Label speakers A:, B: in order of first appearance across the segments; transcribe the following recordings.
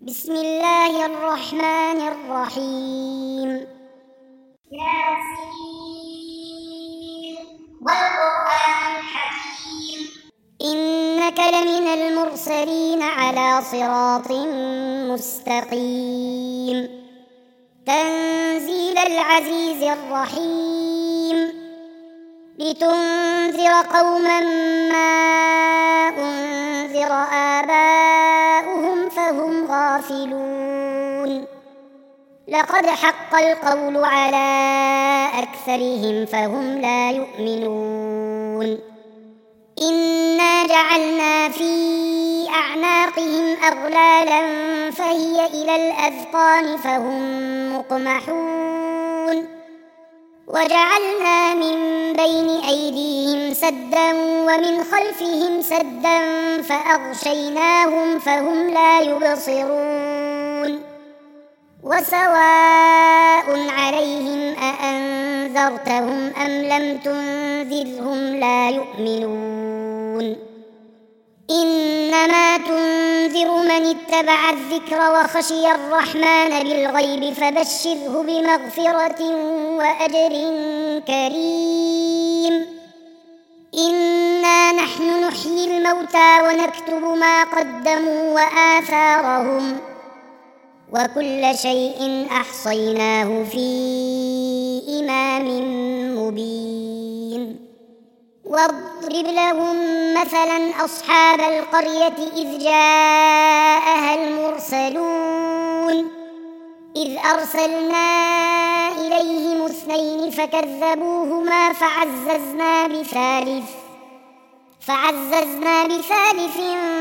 A: بسم الله الرحمن الرحيم.
B: ياسين والقرآن الحكيم
A: إنك لمن المرسلين على صراط مستقيم تنزيل العزيز الرحيم لتنذر قوما ما أنذر آباؤهم فهم غافلون لقد حق القول على أكثرهم فهم لا يؤمنون إنا جعلنا في أعناقهم أغلالا فهي إلى الأذقان فهم مقمحون وجعلنا من بين أيديهم سدا ومن خلفهم سدا فأغشيناهم فهم لا يبصرون وسواء عليهم أأنذرتهم أم لم تنذرهم لا يؤمنون إنما تنذر من اتبع الذكر وخشي الرحمن بالغيب فبشره بمغفرة وأجر كريم إنا نحن نحيي الموتى ونكتب ما قدموا وآثارهم وكل شيء أحصيناه في إمام مبين واضرب لهم مثلا أصحاب القرية إذ جاءها المرسلون إذ أرسلنا إليهم اثنين فكذبوهما فعززنا بثالث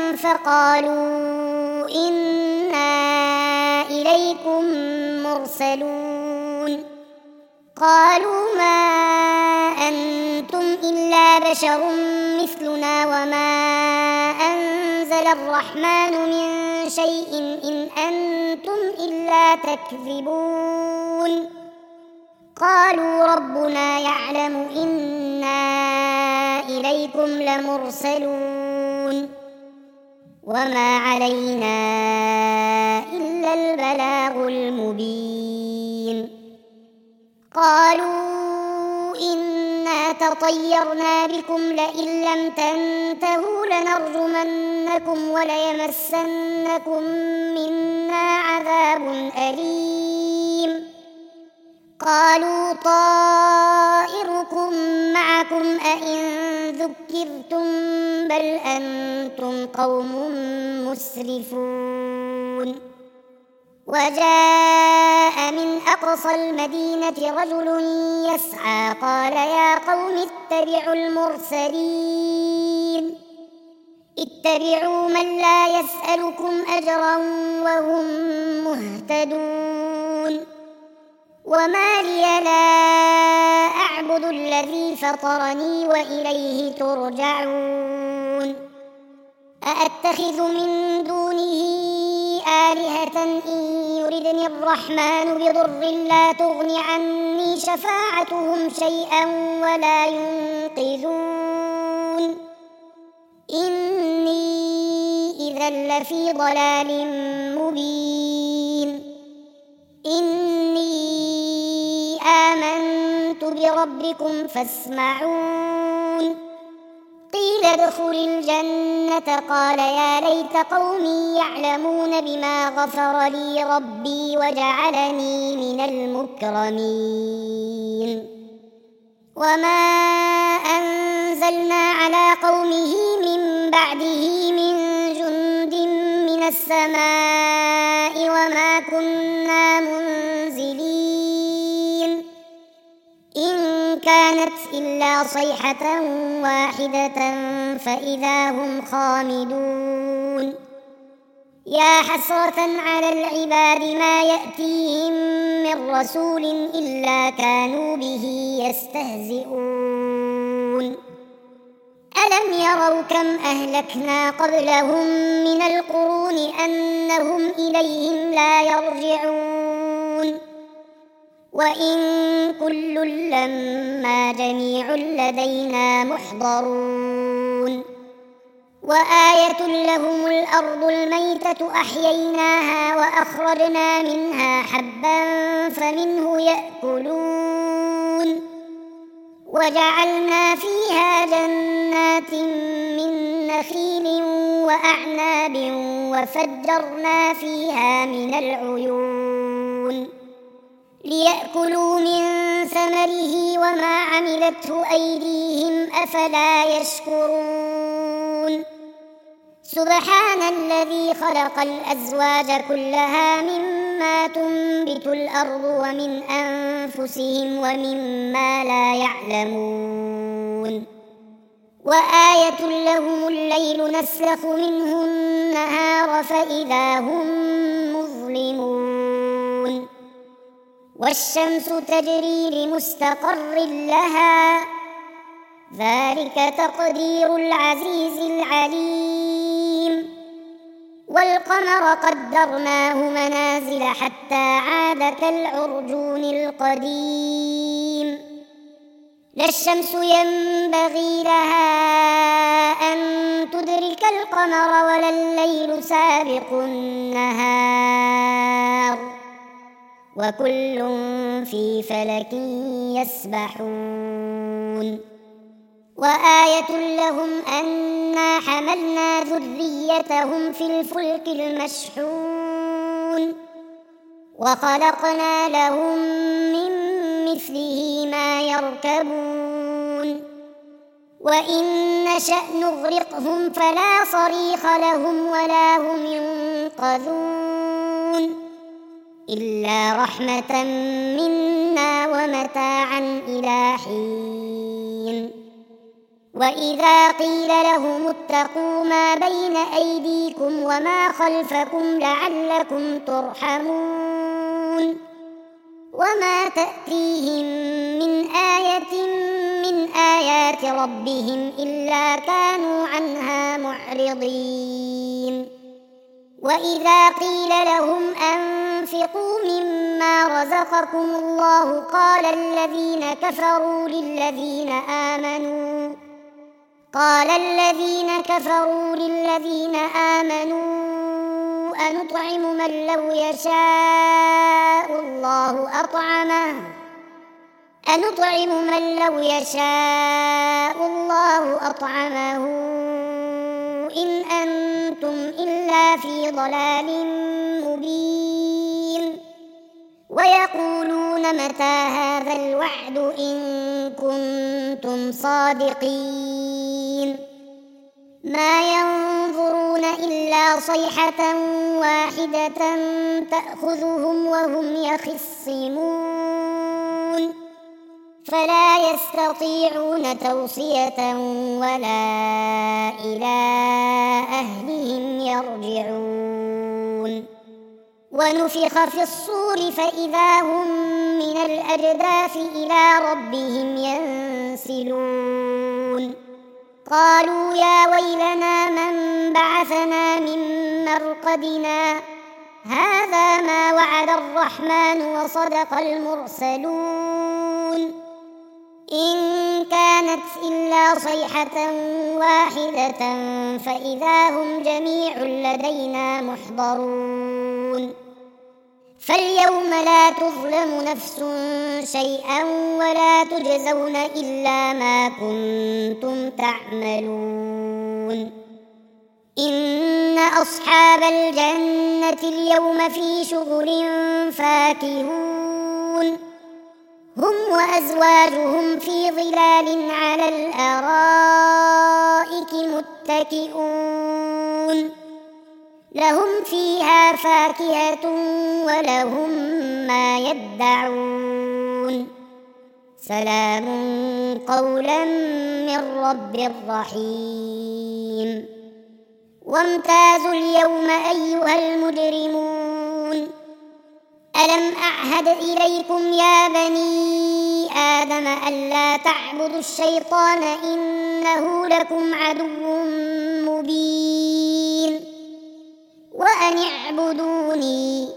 A: فقالوا إنا إليكم مرسلون قالوا ما أنتم إلا بشر مثلنا وما أنزل الرحمن من شيء إن أنتم إلا تكذبون قالوا ربنا يعلم إنا إليكم لمرسلون وما علينا إلا البلاغ المبين قالوا إنا تطيرنا بكم لئن لم تنتهوا لنرجمنكم وليمسنكم منا عذاب أليم قالوا طائركم معكم أئن ذكرتم بل أنتم قوم مسرفون وجاء من أقصى المدينة رجل يسعى قال يا قوم اتبعوا المرسلين اتبعوا من لا يسألكم أجرا وهم مهتدون وما لي لا أعبد الذي فطرني وإليه ترجعون أأتخذ من دونه آلهة إن يردني الرحمن بضر لا تغن عني شفاعتهم شيئا ولا ينقذون إني إذا لفي ضلال مبين إني آمنت بربكم فاسمعون قيل ادخل الجنة قال يا ليت قومي يعلمون بما غفر لي ربي وجعلني من المكرمين وما أنزلنا على قومه من بعده من جند من السماء وما كنا منزلين إن كانت إلا صيحة واحدة فإذا هم خامدون يا حسرة على العباد ما يأتيهم من رسول إلا كانوا به يستهزئون ألم يروا كم أهلكنا قبلهم من القرون أنهم إليهم لا يرجعون وإن كل لما جميع لدينا محضرون وآية لهم الأرض الميتة أحييناها وأخرجنا منها حبا فمنه يأكلون وجعلنا فيها جنات من نخيل وأعناب وفجرنا فيها من العيون ليأكلوا من ثمره وما عملته أيديهم أفلا يشكرون سبحان الذي خلق الأزواج كلها مما تنبت الأرض ومن أنفسهم ومما لا يعلمون وآية لهم الليل نسلخ منه النهار فإذا هم مظلمون والشمس تجري لمستقر لها ذلك تقدير العزيز العليم والقمر قدرناه منازل حتى عاد كالعرجون القديم لا الشمس ينبغي لها أن تدرك القمر ولا الليل سابق النهار وكل في فلك يسبحون وآية لهم أنا حملنا ذريتهم في الفلك المشحون وخلقنا لهم من مثله ما يركبون وإن نشأ نغرقهم فلا صريخ لهم ولا هم ينقذون إلا رحمة منا ومتاعا إلى حين وإذا قيل لهم اتقوا ما بين أيديكم وما خلفكم لعلكم ترحمون وما تأتيهم من آية من آيات ربهم إلا كانوا عنها معرضين وإذا قيل لهم أنفقوا مما رزقكم الله قال الذين كفروا للذين آمنوا أنطعم من لو يشاء الله أطعمه إن أنتم إلا في ضلال مبين ويقولون متى هذا الوعد إن كنتم صادقين ما ينظرون إلا صيحة واحدة تأخذهم وهم يخصمون فلا يستطيعون توصية ولا إلى أهلهم يرجعون ونفخ في الصور فإذا هم من الأجداث إلى ربهم ينسلون قالوا يا ويلنا من بعثنا من مرقدنا هذا ما وعد الرحمن وصدق المرسلون إن كانت إلا صيحة واحدة فإذا هم جميع لدينا محضرون فاليوم لا تظلم نفس شيئا ولا تجزون إلا ما كنتم تعملون إن أصحاب الجنة اليوم في شغل فاكهون هم وأزواجهم في ظلال على الأرائك متكئون لهم فيها فاكهة ولهم ما يدعون سلام قولا من رب رحيم وامتازوا اليوم أيها المجرمون ألم أعهد إليكم يا بني آدم ألا تعبدوا الشيطان إنه لكم عدو مبين وأن اعبدوني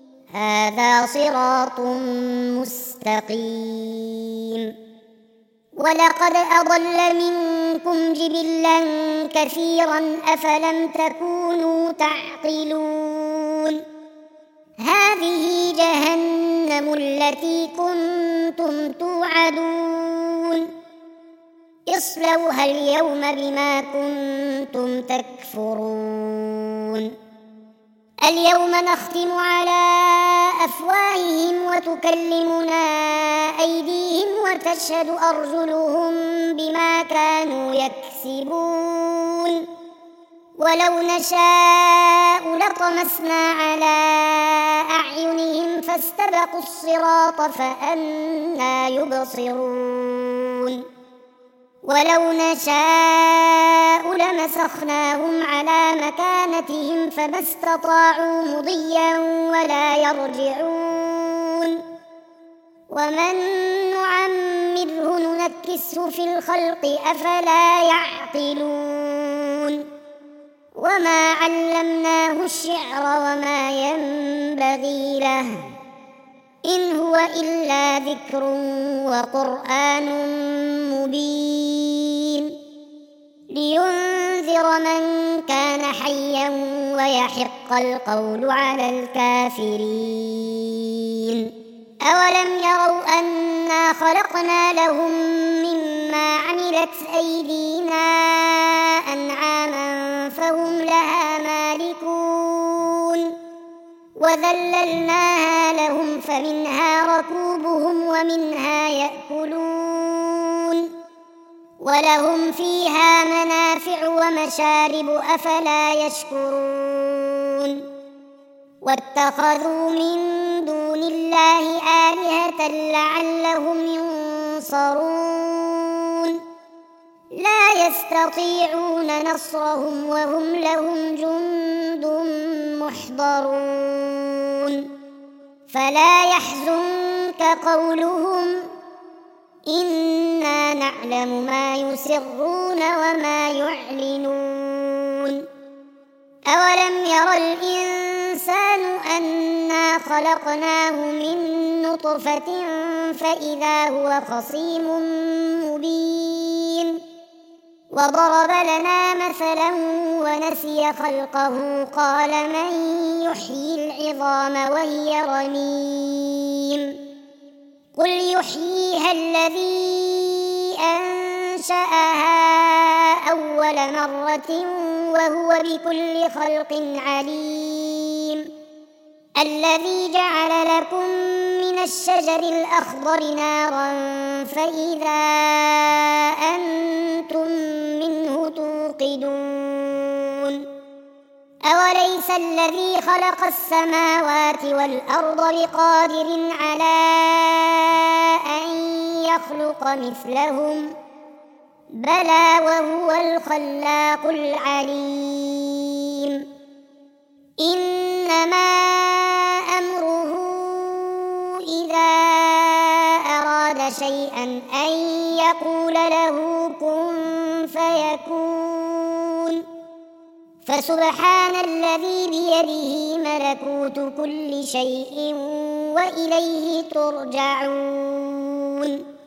A: هذا صراط مستقيم ولقد أضل منكم جبلا كثيرا أفلم تكونوا تعقلون هذه جهنم التي كنتم توعدون اصلوها اليوم بما كنتم تكفرون اليوم نختم على أفواههم وتكلمنا أيديهم وتشهد أرجلهم بما كانوا يكسبون ولو نشاء لطمسنا على أعينهم فاستبقوا الصراط فأنى يبصرون ولو نشاء لمسخناهم على مكانتهم فما استطاعوا مضيا ولا يرجعون ومن نعمره ننكسه في الخلق أفلا يعقلون وما علمناه الشعر وما ينبغي له إن هو إلا ذكر وقرآن مبين لينذر من كان حيا ويحق القول على الكافرين أولم يروا أنا خلقنا لهم مما عملت أيدينا أنعاما فهم لها مالكون وذللناها لهم فمنها ركوبهم ومنها يأكلون ولهم فيها منافع ومشارب أفلا يشكرون واتخذوا من دون الله آلهة لعلهم ينصرون لا يستطيعون نصرهم وهم لهم جند محضرون فلا يحزنك قولهم إنا نعلم ما يسرون وما يعلنون أولم ير الإنسان أنا خلقناه من نطفة فإذا هو خصيم مبين وضرب لنا مثلا ونسي خلقه قال من يحيي العظام وهي رميم قل يحييها الذي أنشأها أول مرة وهو بكل خلق عليم الذي جعل لكم من الشجر الأخضر نارا فإذا أنتم منه توقدون أوليس الذي خلق السماوات والأرض بقادر على أن يخلق مثلهم بلى وهو الخلاق العليم إنما أمره إذا أراد شيئا أن يقول له كن فيكون فسبحان الذي بيده ملكوت كل شيء وإليه ترجعون